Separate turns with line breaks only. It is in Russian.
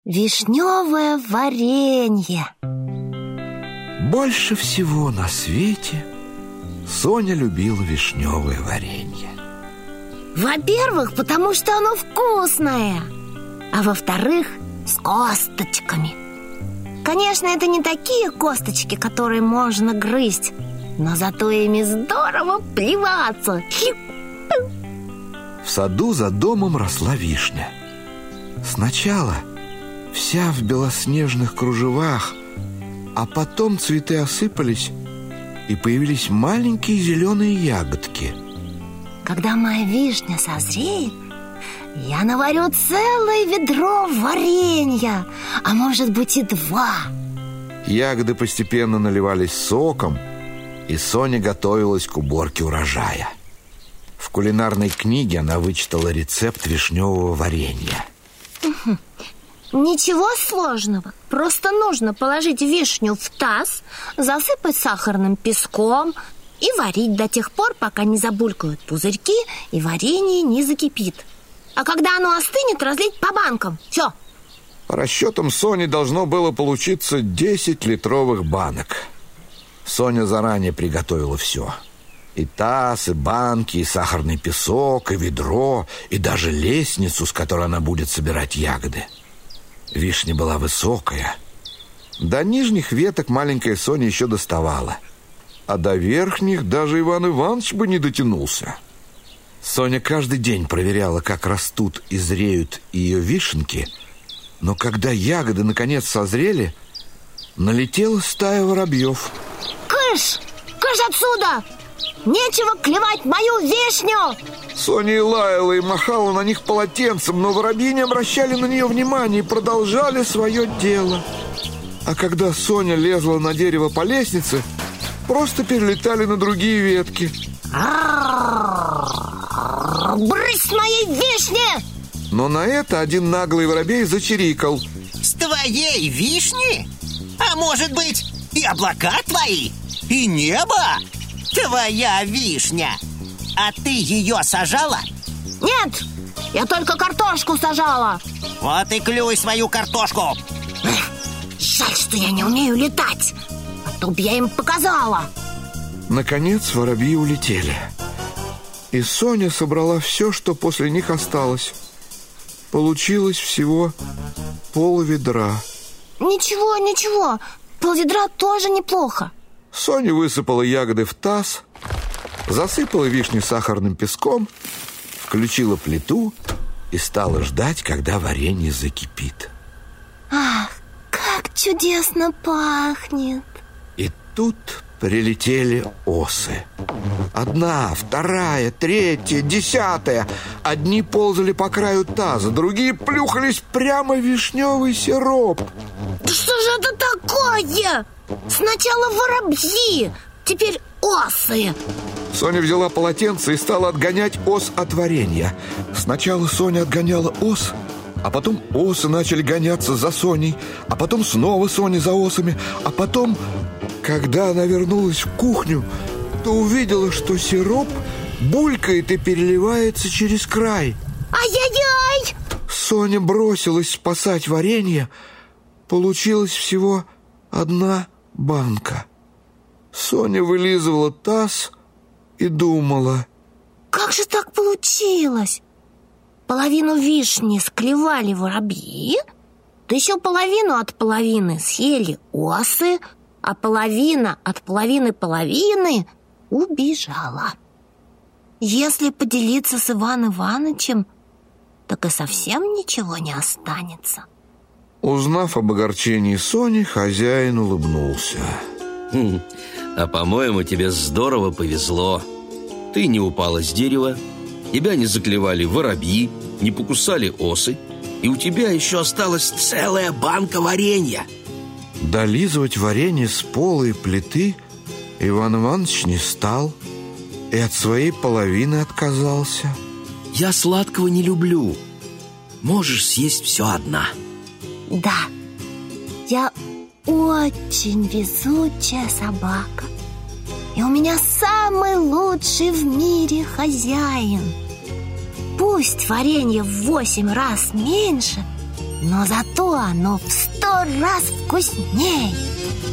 Вишневое варенье.
Больше всего на свете Соня любила вишневое варенье.
Во-первых, потому что оно вкусное. А во-вторых, с косточками. Конечно, это не такие косточки, которые можно грызть, но зато ими здорово плеваться.
В саду за домом росла вишня. Сначала вся в белоснежных кружевах, а потом цветы осыпались, и появились маленькие зеленые ягодки.
Когда моя вишня созреет, я наварю целое ведро варенья, а может быть и 2.
Ягоды постепенно наливались соком, и Соня готовилась к уборке урожая. В кулинарной книге она вычитала рецепт вишневого варенья.
Ничего сложного. Просто нужно положить вишню в таз, засыпать сахарным песком и варить до тех пор, пока не забулькают пузырьки и варенье не закипит. А когда оно остынет, разлить по банкам. Все.
По расчетам Сони должно было получиться 10 литровых банок. Соня заранее приготовила все. И таз, и банки, и сахарный песок, и ведро, и даже лестницу, с которой она будет собирать ягоды. Вишня была высокая. До нижних веток маленькая Соня еще доставала, а до верхних даже Иван Иванович бы не дотянулся. Соня каждый день проверяла, как растут и зреют ее вишенки, но когда ягоды наконец созрели, налетела стая воробьев.
Кыш! Кыш отсюда! Нечего клевать мою вишню!
Соня и лаяла, и махала на них полотенцем, но воробьи не обращали на нее внимания и продолжали свое дело. А когда Соня лезла на дерево по лестнице, просто перелетали на другие ветки.
Брысь с моей вишни!
Но на это один наглый воробей зачирикал.
С твоей вишни? А может быть, и облака твои, и небо? Твоя вишня. А ты ее сажала?
Нет, я только картошку сажала.
Вот и клюй свою картошку.
Жаль, что я не умею летать, а то б я им показала.
Наконец воробьи улетели, и Соня собрала все, что после них осталось. Получилось всего пол-ведра.
Ничего, ничего, пол-ведра тоже неплохо.
Соня высыпала ягоды в таз, засыпала вишню сахарным песком, включила плиту и стала ждать, когда варенье закипит.
Ах, как чудесно пахнет!
И тут прилетели осы. 1, 2, 3, 10. Одни ползали по краю таза, другие плюхались прямо в вишневый сироп.
Да что же это такое? Сначала воробьи, теперь осы.
Соня взяла полотенце и стала отгонять ос от варенья. Сначала Соня отгоняла ос, а потом осы начали гоняться за Соней, а потом снова Соня за осами, а потом, когда она вернулась в кухню, то увидела, что сироп булькает и переливается через край.
Ай-яй-яй!
Соня бросилась спасать варенье. Получилось всего 1 банка. Соня вылизывала таз и думала:
как же так получилось? Половину вишни склевали воробьи, да еще половину от половины съели осы, а половина от половины убежала. Если поделиться с Иваном Ивановичем, так и совсем ничего не останется.
Узнав об огорчении Сони, хозяин улыбнулся.
А по-моему, тебе здорово повезло. Ты не упала с дерева, тебя не заклевали воробьи, не покусали осы, и у тебя еще осталась целая банка варенья.
Долизывать варенье с пола и плиты Иван Иванович не стал и от своей половины отказался.
Я сладкого не люблю. Можешь съесть все одна.
Да, я очень везучая собака. И у меня самый лучший в мире хозяин. Пусть варенье в 8 раз меньше, Но зато оно в 100 раз вкуснее.